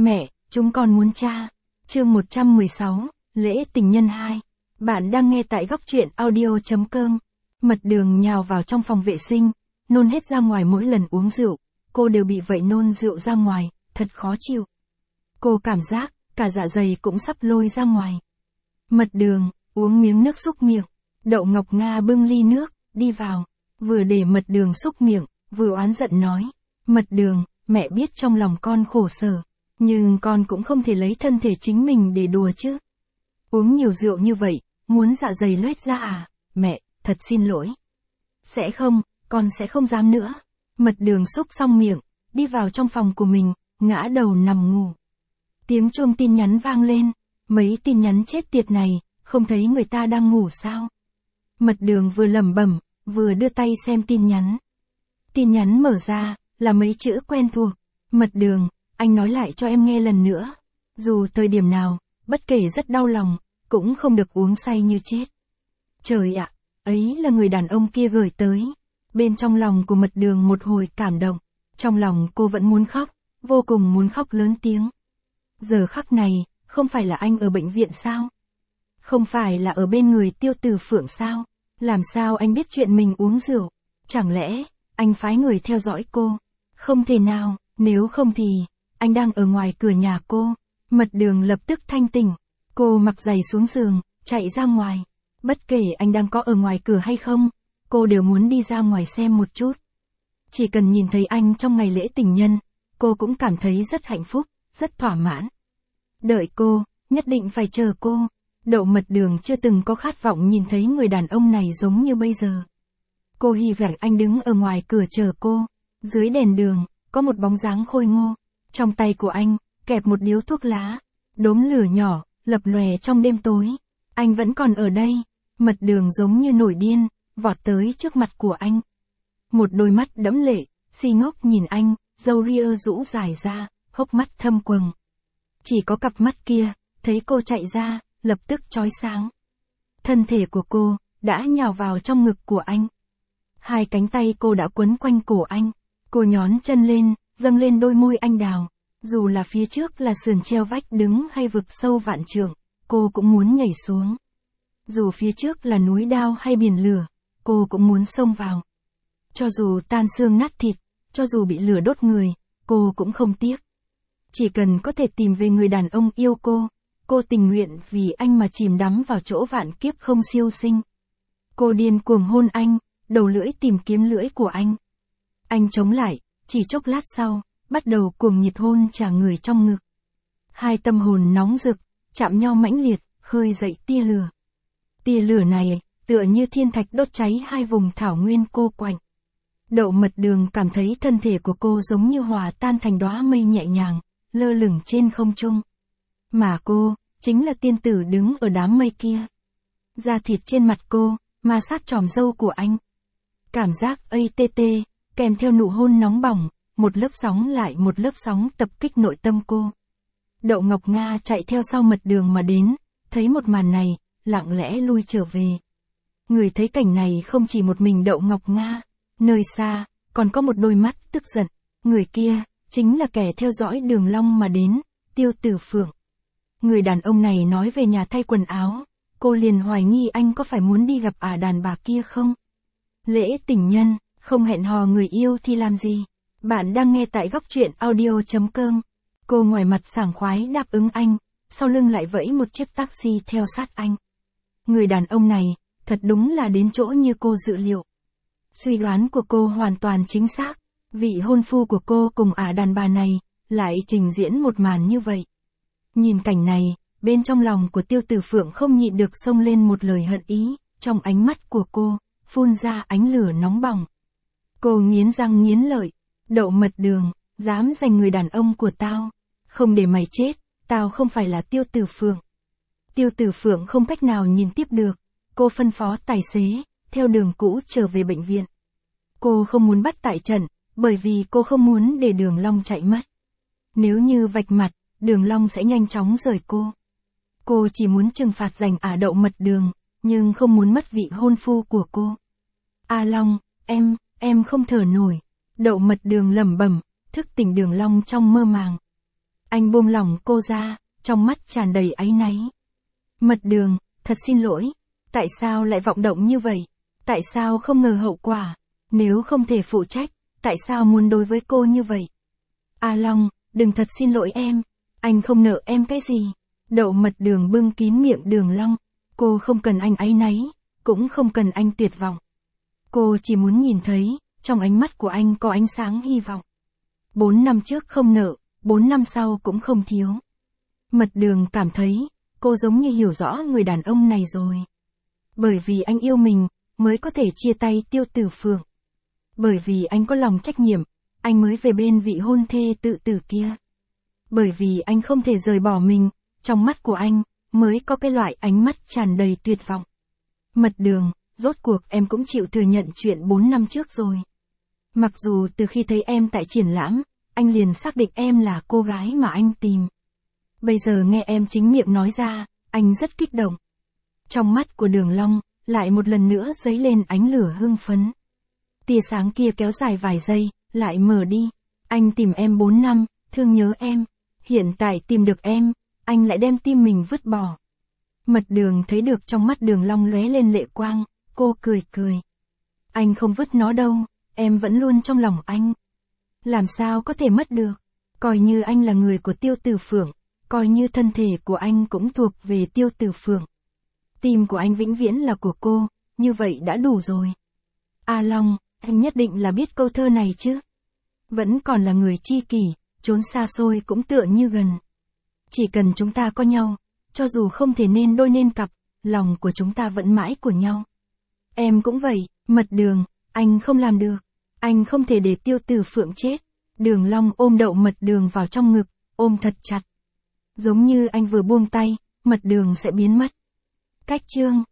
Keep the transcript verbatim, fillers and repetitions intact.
Mẹ, chúng con muốn cha. Chương một trăm mười sáu, Lễ tình nhân hai. Bạn đang nghe tại góc truyện audio chấm com. Mật Đường nhào vào trong phòng vệ sinh, nôn hết ra ngoài mỗi lần uống rượu. Cô đều bị vậy nôn rượu ra ngoài, thật khó chịu. Cô cảm giác, cả dạ dày cũng sắp lôi ra ngoài. Mật Đường, uống miếng nước xúc miệng. Đậu Ngọc Nga bưng ly nước, đi vào. Vừa để Mật Đường xúc miệng, vừa oán giận nói. Mật Đường, mẹ biết trong lòng con khổ sở. Nhưng con cũng không thể lấy thân thể chính mình để đùa chứ. Uống nhiều rượu như vậy, muốn dạ dày loét ra à? Mẹ, thật xin lỗi. Sẽ không, con sẽ không dám nữa. Mật Đường xúc xong miệng, đi vào trong phòng của mình, ngã đầu nằm ngủ. Tiếng chuông tin nhắn vang lên. Mấy tin nhắn chết tiệt này, không thấy người ta đang ngủ sao? Mật Đường vừa lẩm bẩm, vừa đưa tay xem tin nhắn. Tin nhắn mở ra, là mấy chữ quen thuộc. Mật Đường, anh nói lại cho em nghe lần nữa. Dù thời điểm nào, bất kể rất đau lòng, cũng không được uống say như chết. Trời ạ, ấy là người đàn ông kia gửi tới. Bên trong lòng của Mật Đường một hồi cảm động. Trong lòng cô vẫn muốn khóc, vô cùng muốn khóc lớn tiếng. Giờ khắc này, không phải là anh ở bệnh viện sao? Không phải là ở bên người Tiêu Tử Phượng sao? Làm sao anh biết chuyện mình uống rượu? Chẳng lẽ, anh phái người theo dõi cô? Không thể nào, nếu không thì, anh đang ở ngoài cửa nhà cô. Mật Đường lập tức thanh tỉnh. Cô mặc giày xuống giường, chạy ra ngoài. Bất kể anh đang có ở ngoài cửa hay không, cô đều muốn đi ra ngoài xem một chút. Chỉ cần nhìn thấy anh trong ngày lễ tình nhân, cô cũng cảm thấy rất hạnh phúc, rất thỏa mãn. Đợi cô, nhất định phải chờ cô. Đậu Mật Đường chưa từng có khát vọng nhìn thấy người đàn ông này giống như bây giờ. Cô hy vọng anh đứng ở ngoài cửa chờ cô. Dưới đèn đường, có một bóng dáng khôi ngô. Trong tay của anh, kẹp một điếu thuốc lá. Đốm lửa nhỏ, lập lòe trong đêm tối. Anh vẫn còn ở đây. Mật Đường giống như nổi điên, vọt tới trước mặt của anh. Một đôi mắt đẫm lệ, si ngốc nhìn anh, râu ria rũ dài ra, hốc mắt thâm quầng. Chỉ có cặp mắt kia, thấy cô chạy ra, lập tức chói sáng. Thân thể của cô, đã nhào vào trong ngực của anh. Hai cánh tay cô đã quấn quanh cổ anh. Cô nhón chân lên, dâng lên đôi môi anh đào. Dù là phía trước là sườn treo vách đứng hay vực sâu vạn trượng, cô cũng muốn nhảy xuống. Dù phía trước là núi đao hay biển lửa, cô cũng muốn xông vào. Cho dù tan xương nát thịt, cho dù bị lửa đốt người, cô cũng không tiếc. Chỉ cần có thể tìm về người đàn ông yêu cô, cô tình nguyện vì anh mà chìm đắm vào chỗ vạn kiếp không siêu sinh. Cô điên cuồng hôn anh, đầu lưỡi tìm kiếm lưỡi của anh. Anh chống lại, chỉ chốc lát sau, bắt đầu cuồng nhiệt hôn trả người trong ngực. Hai tâm hồn nóng rực, chạm nhau mãnh liệt, khơi dậy tia lửa. Tia lửa này, tựa như thiên thạch đốt cháy hai vùng thảo nguyên cô quạnh. Đậu Mật Đường cảm thấy thân thể của cô giống như hòa tan thành đóa mây nhẹ nhàng, lơ lửng trên không trung. Mà cô, chính là tiên tử đứng ở đám mây kia. Da thịt trên mặt cô, ma sát tròm râu của anh. Cảm giác a tê tê, kèm theo nụ hôn nóng bỏng, một lớp sóng lại một lớp sóng tập kích nội tâm cô. Đậu Ngọc Nga chạy theo sau Mật Đường mà đến, thấy một màn này, lặng lẽ lui trở về. Người thấy cảnh này không chỉ một mình Đậu Ngọc Nga, nơi xa, còn có một đôi mắt tức giận. Người kia, chính là kẻ theo dõi Đường Long mà đến, Tiêu Tử Phượng. Người đàn ông này nói về nhà thay quần áo, cô liền hoài nghi anh có phải muốn đi gặp ả đàn bà kia không? Lễ tình nhân, không hẹn hò người yêu thì làm gì? Bạn đang nghe tại góc truyện audio chấm com. Cô ngoài mặt sảng khoái đáp ứng anh, sau lưng lại vẫy một chiếc taxi theo sát anh. Người đàn ông này, thật đúng là đến chỗ như cô dự liệu. Suy đoán của cô hoàn toàn chính xác, vị hôn phu của cô cùng ả đàn bà này, lại trình diễn một màn như vậy. Nhìn cảnh này, bên trong lòng của Tiêu Tử Phượng không nhịn được xông lên một lời hận ý, trong ánh mắt của cô, phun ra ánh lửa nóng bỏng. Cô nghiến răng nghiến lợi, Đậu Mật Đường, dám giành người đàn ông của tao, không để mày chết, tao không phải là Tiêu Tử Phượng. Tiêu Tử Phượng không cách nào nhìn tiếp được, cô phân phó tài xế, theo đường cũ trở về bệnh viện. Cô không muốn bắt tại trận, bởi vì cô không muốn để Đường Long chạy mất. Nếu như vạch mặt, Đường Long sẽ nhanh chóng rời cô. Cô chỉ muốn trừng phạt dành ả Đậu Mật Đường, nhưng không muốn mất vị hôn phu của cô. A Long, em, em không thở nổi. Đậu Mật Đường lẩm bẩm, thức tỉnh Đường Long trong mơ màng. Anh buông lỏng cô ra, trong mắt tràn đầy áy náy. Mật Đường, thật xin lỗi. Tại sao lại vọng động như vậy? Tại sao không ngờ hậu quả? Nếu không thể phụ trách, tại sao muốn đối với cô như vậy? A Long, đừng, thật xin lỗi em. Anh không nợ em cái gì. Đậu Mật Đường bưng kín miệng Đường Long. Cô không cần anh áy náy, cũng không cần anh tuyệt vọng. Cô chỉ muốn nhìn thấy, trong ánh mắt của anh có ánh sáng hy vọng. Bốn năm trước không nợ, bốn năm sau cũng không thiếu. Mật Đường cảm thấy, cô giống như hiểu rõ người đàn ông này rồi. Bởi vì anh yêu mình, mới có thể chia tay Tiêu Tử Phượng. Bởi vì anh có lòng trách nhiệm, anh mới về bên vị hôn thê tự tử kia. Bởi vì anh không thể rời bỏ mình, trong mắt của anh, mới có cái loại ánh mắt tràn đầy tuyệt vọng. Mật Đường, rốt cuộc em cũng chịu thừa nhận chuyện bốn năm trước rồi. Mặc dù từ khi thấy em tại triển lãm, anh liền xác định em là cô gái mà anh tìm. Bây giờ nghe em chính miệng nói ra, anh rất kích động. Trong mắt của Đường Long, lại một lần nữa dấy lên ánh lửa hưng phấn. Tia sáng kia kéo dài vài giây, lại mờ đi. Anh tìm em bốn năm, thương nhớ em. Hiện tại tìm được em, anh lại đem tim mình vứt bỏ. Mật Đường thấy được trong mắt Đường Long lóe lên lệ quang, cô cười cười. Anh không vứt nó đâu, em vẫn luôn trong lòng anh. Làm sao có thể mất được? Coi như anh là người của Tiêu Tử Phượng, coi như thân thể của anh cũng thuộc về Tiêu Tử Phượng. Tim của anh vĩnh viễn là của cô, như vậy đã đủ rồi. A Long, anh nhất định là biết câu thơ này chứ? Vẫn còn là người tri kỷ, trốn xa xôi cũng tựa như gần. Chỉ cần chúng ta có nhau, cho dù không thể nên đôi nên cặp, lòng của chúng ta vẫn mãi của nhau. Em cũng vậy, Mật Đường, anh không làm được. Anh không thể để Tiêu Tử Phượng chết. Đường Long ôm Đậu Mật Đường vào trong ngực, ôm thật chặt. Giống như anh vừa buông tay, Mật Đường sẽ biến mất. Cách chương